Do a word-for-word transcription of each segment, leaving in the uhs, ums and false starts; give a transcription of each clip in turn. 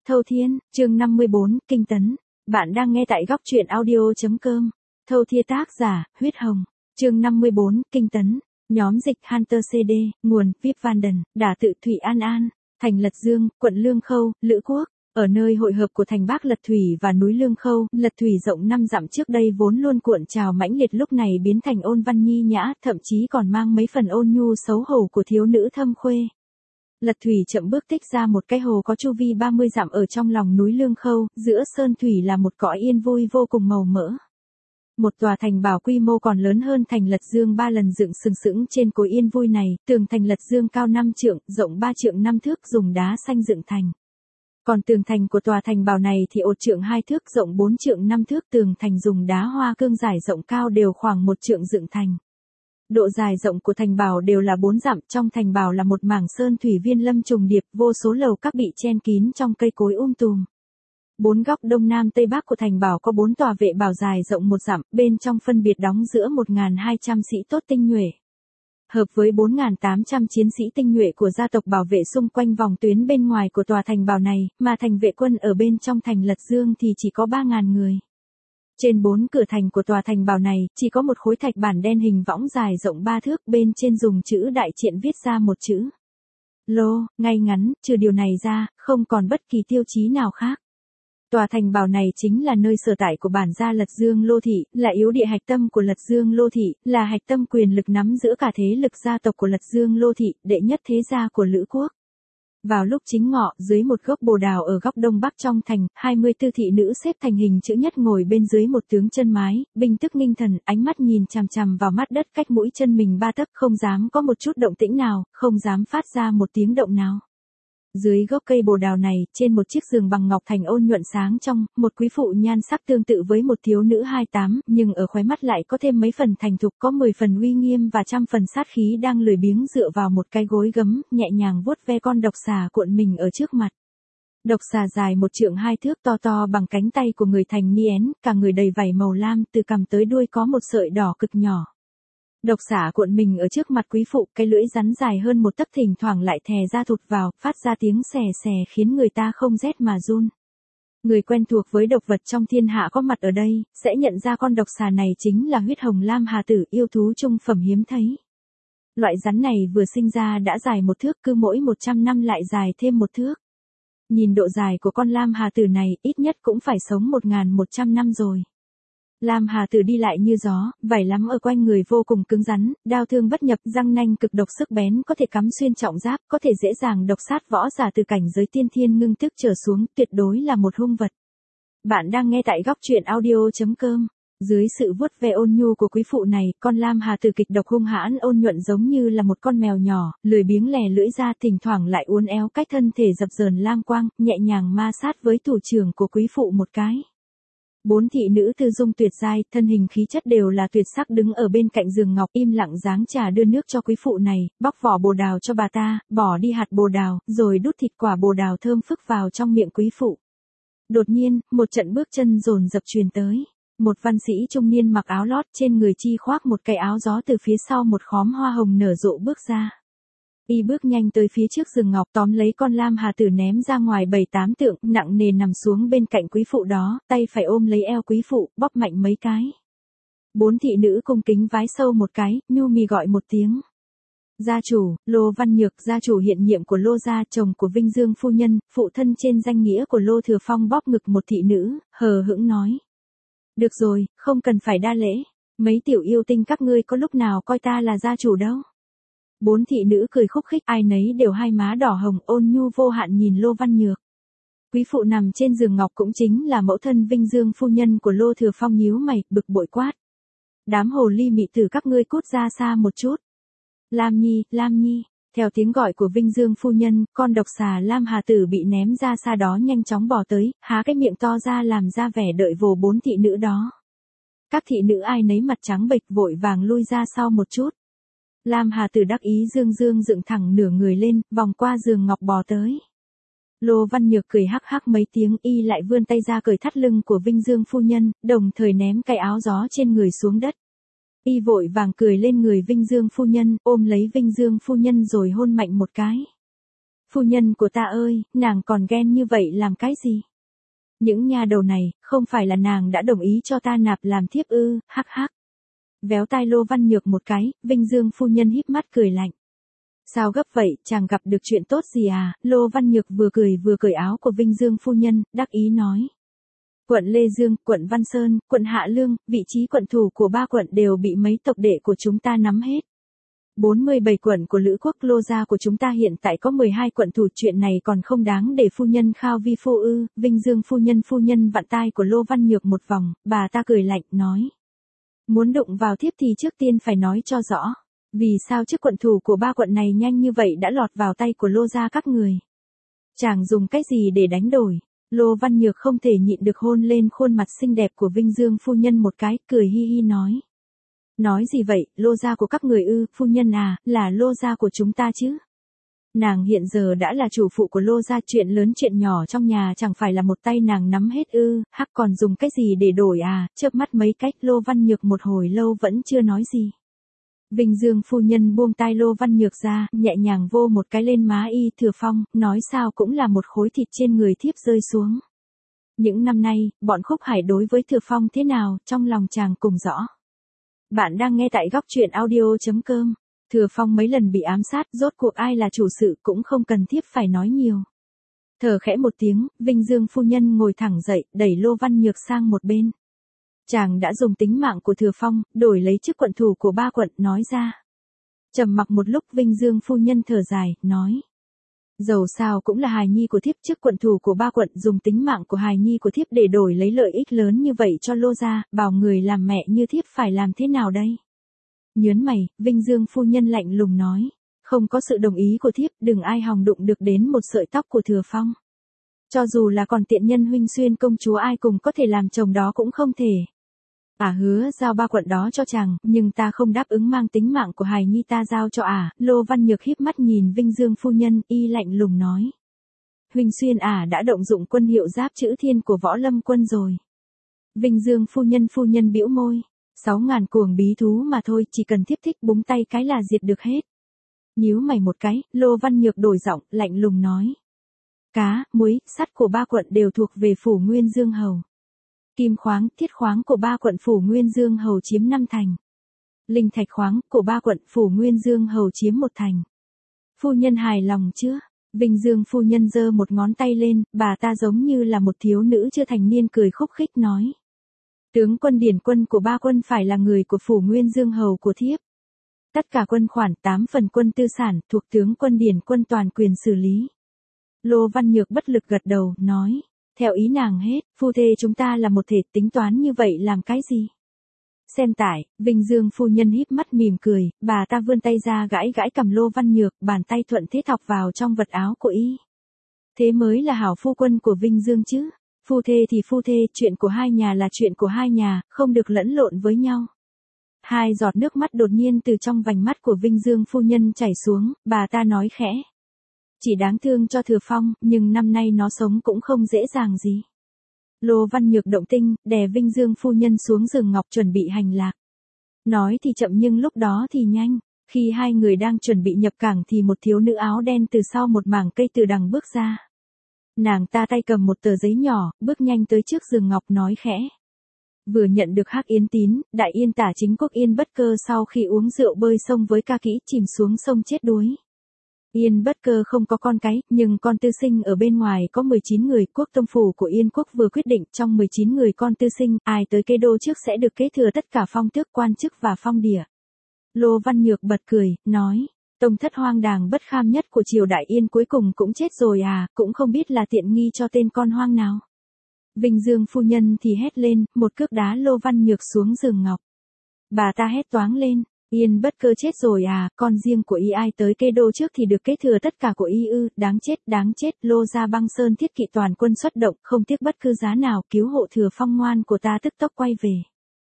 Thâu Thiên, chương năm mươi bốn, Kinh Tấn. Bạn đang nghe tại góc truyện audio chấm com. Thâu Thiên tác giả, Huyết Hồng. Chương năm mươi bốn, Kinh Tấn. Nhóm dịch Hunter xê đê, nguồn, Vip Vanden, đả tự Thủy An An, thành Lật Dương, quận Lương Khâu, Lữ Quốc. Ở nơi hội hợp của thành Bắc Lật Thủy và núi Lương Khâu, Lật Thủy rộng năm dặm trước đây vốn luôn cuộn trào mãnh liệt lúc này biến thành ôn văn nhi nhã, thậm chí còn mang mấy phần ôn nhu xấu hổ của thiếu nữ thâm khuê. Lật Thủy chậm bước tích ra một cái hồ có chu vi ba mươi dặm ở trong lòng núi Lương Khâu, giữa sơn thủy là một cõi yên vui vô cùng màu mỡ. Một tòa thành bảo quy mô còn lớn hơn thành Lật Dương ba lần dựng sừng sững trên cối yên vui này, tường thành Lật Dương cao năm trượng, rộng ba trượng năm thước dùng đá xanh dựng thành. Còn tường thành của tòa thành bảo này thì ột trượng hai thước, rộng bốn trượng năm thước, tường thành dùng đá hoa cương giải rộng cao đều khoảng một trượng dựng thành. Độ dài rộng của thành bảo đều là bốn dặm, trong thành bảo là một mảng sơn thủy viên lâm trùng điệp, vô số lầu các bị chen kín trong cây cối um tùm. Bốn góc đông nam tây bắc của thành bảo có bốn tòa vệ bảo dài rộng một dặm, bên trong phân biệt đóng giữa một nghìn hai trăm sĩ tốt tinh nhuệ. Hợp với bốn nghìn tám trăm chiến sĩ tinh nhuệ của gia tộc bảo vệ xung quanh vòng tuyến bên ngoài của tòa thành bảo này, mà thành vệ quân ở bên trong thành Lật Dương thì chỉ có ba nghìn người. Trên bốn cửa thành của tòa thành bảo này, chỉ có một khối thạch bản đen hình võng dài rộng ba thước, bên trên dùng chữ đại triện viết ra một chữ Lô, ngay ngắn, trừ điều này ra, không còn bất kỳ tiêu chí nào khác. Tòa thành bảo này chính là nơi sở tại của bản gia Lật Dương Lô Thị, là yếu địa hạch tâm của Lật Dương Lô Thị, là hạch tâm quyền lực nắm giữa cả thế lực gia tộc của Lật Dương Lô Thị, đệ nhất thế gia của Lữ Quốc. Vào lúc chính ngọ, dưới một gốc bồ đào ở góc đông bắc trong thành, hai mươi tư thị nữ xếp thành hình chữ nhất ngồi bên dưới một tướng chân mái, binh tức nghinh thần, ánh mắt nhìn chằm chằm vào mắt đất cách mũi chân mình ba tấc, không dám có một chút động tĩnh nào, không dám phát ra một tiếng động nào. Dưới gốc cây bồ đào này, trên một chiếc giường bằng ngọc thành ôn nhuận sáng trong, một quý phụ nhan sắc tương tự với một thiếu nữ hai tám, nhưng ở khóe mắt lại có thêm mấy phần thành thục, có mười phần uy nghiêm và trăm phần sát khí, đang lười biếng dựa vào một cái gối gấm, nhẹ nhàng vuốt ve con độc xà cuộn mình ở trước mặt. Độc xà dài một trượng hai thước, to to bằng cánh tay của người thành niên, cả người đầy vảy màu lam, từ cằm tới đuôi có một sợi đỏ cực nhỏ. Độc xà cuộn mình ở trước mặt quý phụ, cái lưỡi rắn dài hơn một tấc thỉnh thoảng lại thè ra thụt vào, phát ra tiếng xè xè khiến người ta không rét mà run. Người quen thuộc với độc vật trong thiên hạ có mặt ở đây, sẽ nhận ra con độc xà này chính là huyết hồng lam hà tử, yêu thú trung phẩm hiếm thấy. Loại rắn này vừa sinh ra đã dài một thước, cứ mỗi một trăm năm lại dài thêm một thước. Nhìn độ dài của con lam hà tử này, ít nhất cũng phải sống một nghìn một trăm năm rồi. Lam hà tử đi lại như gió, vảy lắm ở quanh người vô cùng cứng rắn, đao thương bất nhập, răng nanh cực độc sức bén có thể cắm xuyên trọng giáp, có thể dễ dàng độc sát võ giả từ cảnh giới tiên thiên ngưng thức trở xuống, tuyệt đối là một hung vật. Bạn đang nghe tại góc truyện audio chấm com. Dưới sự vuốt ve ôn nhu của quý phụ này, con lam hà tử kịch độc hung hãn ôn nhuận giống như là một con mèo nhỏ, lười biếng lè lưỡi ra, thỉnh thoảng lại uốn éo cách thân thể dập dờn lam quang, nhẹ nhàng ma sát với thủ trưởng của quý phụ một cái. Bốn thị nữ tư dung tuyệt giai, thân hình khí chất đều là tuyệt sắc, đứng ở bên cạnh giường ngọc im lặng giáng trà đưa nước cho quý phụ này, bóc vỏ bồ đào cho bà ta, bỏ đi hạt bồ đào, rồi đút thịt quả bồ đào thơm phức vào trong miệng quý phụ. Đột nhiên, một trận bước chân dồn dập truyền tới. Một văn sĩ trung niên mặc áo lót, trên người chi khoác một cái áo gió, từ phía sau một khóm hoa hồng nở rộ bước ra. Y bước nhanh tới phía trước giường ngọc, tóm lấy con lam hà tử ném ra ngoài bảy tám trượng, nặng nề nằm xuống bên cạnh quý phụ đó, tay phải ôm lấy eo quý phụ, bóp mạnh mấy cái. Bốn thị nữ cung kính vái sâu một cái, nhu mì gọi một tiếng. Gia chủ, Lô Văn Nhược, gia chủ hiện nhiệm của Lô gia, chồng của Vinh Dương phu nhân, phụ thân trên danh nghĩa của Lô Thừa Phong, bóp ngực một thị nữ, hờ hững nói. Được rồi, không cần phải đa lễ, mấy tiểu yêu tinh các ngươi có lúc nào coi ta là gia chủ đâu. Bốn thị nữ cười khúc khích, ai nấy đều hai má đỏ hồng, ôn nhu vô hạn nhìn Lô Văn Nhược. Quý phụ nằm trên giường ngọc cũng chính là mẫu thân Vinh Dương phu nhân của Lô Thừa Phong nhíu mày, bực bội quát. Đám hồ ly mị tử các ngươi cút ra xa một chút. Lam Nhi, Lam Nhi, theo tiếng gọi của Vinh Dương phu nhân, con độc xà lam hà tử bị ném ra xa đó nhanh chóng bò tới, há cái miệng to ra làm ra vẻ đợi vồ bốn thị nữ đó. Các thị nữ ai nấy mặt trắng bệch vội vàng lui ra sau một chút. Lam hà tử đắc ý dương dương dựng thẳng nửa người lên, vòng qua giường ngọc bò tới. Lô Văn Nhược cười hắc hắc mấy tiếng, y lại vươn tay ra cởi thắt lưng của Vinh Dương phu nhân, đồng thời ném cái áo gió trên người xuống đất. Y vội vàng cười lên người Vinh Dương phu nhân, ôm lấy Vinh Dương phu nhân rồi hôn mạnh một cái. Phu nhân của ta ơi, nàng còn ghen như vậy làm cái gì? Những nha đầu này, không phải là nàng đã đồng ý cho ta nạp làm thiếp ư, hắc hắc. Véo tai Lô Văn Nhược một cái, Vinh Dương phu nhân híp mắt cười lạnh. Sao gấp vậy, chàng gặp được chuyện tốt gì à? Lô Văn Nhược vừa cười vừa cởi áo của Vinh Dương phu nhân, đắc ý nói. Quận Lê Dương, quận Văn Sơn, quận Hạ Lương, vị trí quận thủ của ba quận đều bị mấy tộc đệ của chúng ta nắm hết. bốn mươi bảy quận của Lữ quốc Lô gia của chúng ta hiện tại có mười hai quận thủ, chuyện này còn không đáng để phu nhân khao vi phu ư? Vinh Dương phu nhân phu nhân vặn tai của Lô Văn Nhược một vòng, bà ta cười lạnh, nói. Muốn đụng vào thiếp thì trước tiên phải nói cho rõ. Vì sao chức quận thủ của ba quận này nhanh như vậy đã lọt vào tay của Lô gia các người? Chàng dùng cái gì để đánh đổi? Lô Văn Nhược không thể nhịn được hôn lên khuôn mặt xinh đẹp của Vinh Dương phu nhân một cái, cười hi hi nói. Nói gì vậy, Lô gia của các người ư? Phu nhân à, là Lô gia của chúng ta chứ? Nàng hiện giờ đã là chủ phụ của Lô gia, chuyện lớn chuyện nhỏ trong nhà chẳng phải là một tay nàng nắm hết ư? Hắc, còn dùng cái gì để đổi à? Chớp mắt mấy cách, Lô Văn Nhược một hồi lâu vẫn chưa nói gì. Vinh Dương phu nhân buông tai Lô Văn Nhược ra, nhẹ nhàng vô một cái lên má y. Thừa Phong, nói sao cũng là một khối thịt trên người thiếp rơi xuống. Những năm nay, bọn Khúc Hải đối với Thừa Phong thế nào, trong lòng chàng cùng rõ. Bạn đang nghe tại góc truyện audio chấm com. Thừa Phong mấy lần bị ám sát, rốt cuộc ai là chủ sự cũng không cần thiếp phải nói nhiều. Thở khẽ một tiếng, Vinh Dương phu nhân ngồi thẳng dậy, đẩy Lô Văn Nhược sang một bên. Chàng đã dùng tính mạng của Thừa Phong, đổi lấy chức quận thủ của ba quận, nói ra. Trầm mặc một lúc, Vinh Dương phu nhân thở dài, nói. Dầu sao cũng là hài nhi của thiếp, chức quận thủ của ba quận, dùng tính mạng của hài nhi của thiếp để đổi lấy lợi ích lớn như vậy cho Lô gia, bảo người làm mẹ như thiếp phải làm thế nào đây? Nhớn mày, Vinh Dương phu nhân lạnh lùng nói. Không có sự đồng ý của thiếp, đừng ai hòng đụng được đến một sợi tóc của Thừa Phong. Cho dù là còn tiện nhân Huynh Xuyên công chúa ai cùng có thể làm chồng đó cũng không thể. Ả hứa giao ba quận đó cho chàng, nhưng ta không đáp ứng mang tính mạng của hài nhi ta giao cho ả. Lô Văn Nhược híp mắt nhìn Vinh Dương phu nhân, y lạnh lùng nói. Huynh Xuyên ả đã động dụng quân hiệu giáp chữ thiên của Võ Lâm quân rồi. Vinh Dương phu nhân phu nhân bĩu môi. Sáu ngàn cuồng bí thú mà thôi, chỉ cần thiếp thích búng tay cái là diệt được hết. Nhíu mày một cái, Lô Văn Nhược đổi giọng, lạnh lùng nói. Cá, muối, sắt của ba quận đều thuộc về phủ Nguyên Dương Hầu. Kim khoáng, thiết khoáng của ba quận phủ Nguyên Dương Hầu chiếm năm thành. Linh thạch khoáng của ba quận phủ Nguyên Dương Hầu chiếm một thành. Phu nhân hài lòng chưa? Vinh Dương phu nhân giơ một ngón tay lên, bà ta giống như là một thiếu nữ chưa thành niên cười khúc khích nói. Tướng quân điển quân của ba quân phải là người của phủ Nguyên Dương Hầu của thiếp. Tất cả quân khoản tám phần quân tư sản thuộc tướng quân điển quân toàn quyền xử lý. Lô Văn Nhược bất lực gật đầu, nói. Theo ý nàng hết, phu thê chúng ta là một thể, tính toán như vậy làm cái gì? Xem tải, Vinh Dương phu nhân híp mắt mỉm cười, bà ta vươn tay ra gãi gãi cầm Lô Văn Nhược, bàn tay thuận thế thọc vào trong vật áo của y. Thế mới là hảo phu quân của Vinh Dương chứ. Phu thê thì phu thê, chuyện của hai nhà là chuyện của hai nhà, không được lẫn lộn với nhau. Hai giọt nước mắt đột nhiên từ trong vành mắt của Vinh Dương phu nhân chảy xuống, bà ta nói khẽ. Chỉ đáng thương cho Thừa Phong, nhưng năm nay nó sống cũng không dễ dàng gì. Lô Văn Nhược động tinh, đè Vinh Dương phu nhân xuống giường ngọc chuẩn bị hành lạc. Nói thì chậm nhưng lúc đó thì nhanh. Khi hai người đang chuẩn bị nhập cảng thì một thiếu nữ áo đen từ sau một mảng cây từ đằng bước ra. Nàng ta tay cầm một tờ giấy nhỏ, bước nhanh tới trước giường ngọc nói khẽ. Vừa nhận được Hắc Yến tín, Đại Yên Tả Chính Quốc Yên Bất Cơ sau khi uống rượu bơi sông với ca kỹ chìm xuống sông chết đuối. Yên Bất Cơ không có con cái, nhưng con tư sinh ở bên ngoài có mười chín người. Quốc tông phủ của Yên quốc vừa quyết định trong mười chín người con tư sinh, ai tới kế đô trước sẽ được kế thừa tất cả phong tước quan chức và phong địa. Lô Văn Nhược bật cười, nói, tông thất hoang đàng bất kham nhất của triều Đại Yên cuối cùng cũng chết rồi à, cũng không biết là tiện nghi cho tên con hoang nào. Vinh Dương phu nhân thì hét lên, một cước đá Lô Văn Nhược xuống giường ngọc. Bà ta hét toáng lên. Yên Bất Cơ chết rồi à, con riêng của y ai tới kế đô trước thì được kế thừa tất cả của y ư, đáng chết, đáng chết. Lô gia băng sơn thiết kỵ toàn quân xuất động, không tiếc bất cứ giá nào cứu hộ Thừa Phong ngoan của ta tức tốc quay về.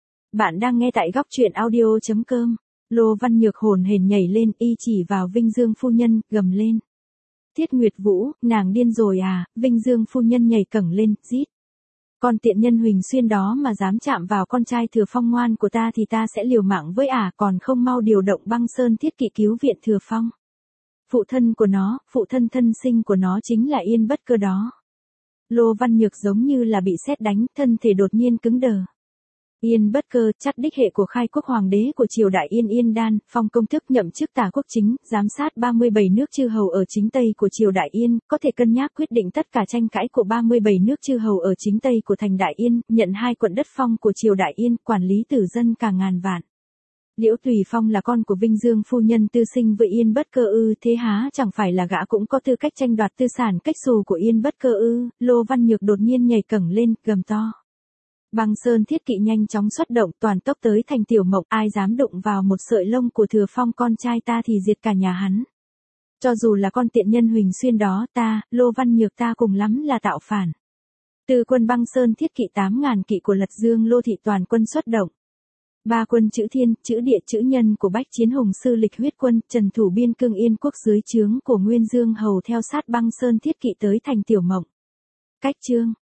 Bạn đang nghe tại góc truyện audio chấm com. Lô Văn Nhược hồn hển nhảy lên, y chỉ vào Vinh Dương phu nhân, gầm lên. Thiết Nguyệt Vũ, nàng điên rồi à? Vinh Dương phu nhân nhảy cẳng lên, rít. Con tiện nhân Huỳnh Xuyên đó mà dám chạm vào con trai Thừa Phong ngoan của ta thì ta sẽ liều mạng với ả, còn không mau điều động băng sơn thiết kỵ cứu viện Thừa Phong. Phụ thân của nó, phụ thân thân sinh của nó chính là Yên Bất Cơ đó. Lô Văn Nhược giống như là bị sét đánh, thân thể đột nhiên cứng đờ. Yên Bất Cơ, chắt đích hệ của khai quốc hoàng đế của triều đại Yên Yên Đan, phong công thức nhậm chức tả quốc chính, giám sát ba mươi bảy nước chư hầu ở chính Tây của triều đại Yên, có thể cân nhắc quyết định tất cả tranh cãi của ba mươi bảy nước chư hầu ở chính Tây của thành đại Yên, nhận hai quận đất phong của triều đại Yên, quản lý tử dân cả ngàn vạn. Liễu Tùy Phong là con của Vinh Dương phu nhân tư sinh với Yên Bất Cơ ư, thế há chẳng phải là gã cũng có tư cách tranh đoạt tư sản cách xù của Yên Bất Cơ ư? Lô Văn Nhược đột nhiên nhảy cẫng lên, gầm to. Băng Sơn Thiết Kỵ nhanh chóng xuất động, toàn tốc tới thành Tiểu Mộc, ai dám đụng vào một sợi lông của Thừa Phong con trai ta thì diệt cả nhà hắn. Cho dù là con tiện nhân Huỳnh Xuyên đó, ta, Lô Văn Nhược ta cùng lắm là tạo phản. Từ quân Băng Sơn Thiết Kỵ tám ngàn kỵ của Lật Dương Lô thị toàn quân xuất động. Ba quân chữ thiên, chữ địa, chữ nhân của Bách Chiến Hùng sư Lịch Huyết quân, trần thủ biên cương Yên quốc dưới trướng của Nguyên Dương hầu theo sát Băng Sơn Thiết Kỵ tới thành Tiểu Mộng. Cách chương